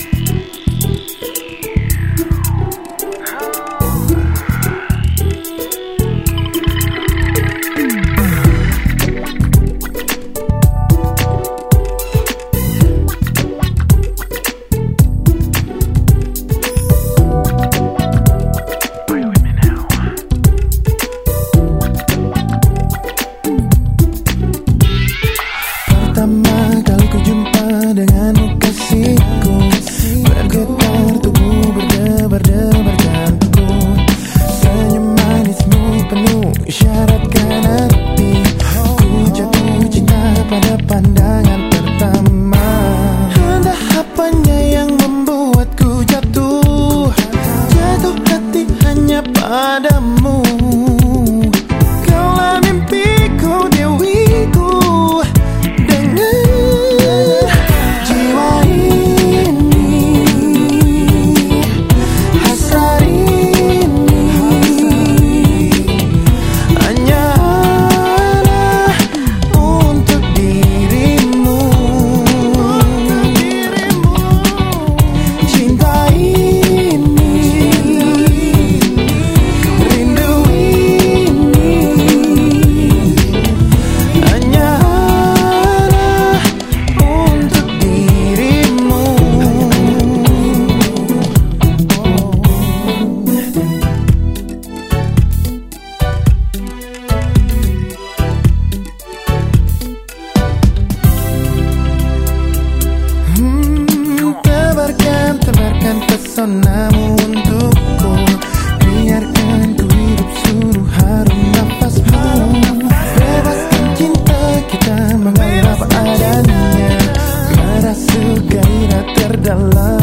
Pertama kali ku jumpa denganmu kasihku, bergetar tubuh berdebar-debar jantung. Senyum manismu penuh isyaratkan hati, ku jatuh cinta pada pandangan pertama. Entah apanya yang membuatku jatuh hati hanya padamu. Kaulah mimpiku, dewiku. Tebarkan pesonamu untukku, biarkan ku hidup suruh harum nafasmu. Bebaskan cinta kita mengalir apa adanya, merasuk gairah terdalam.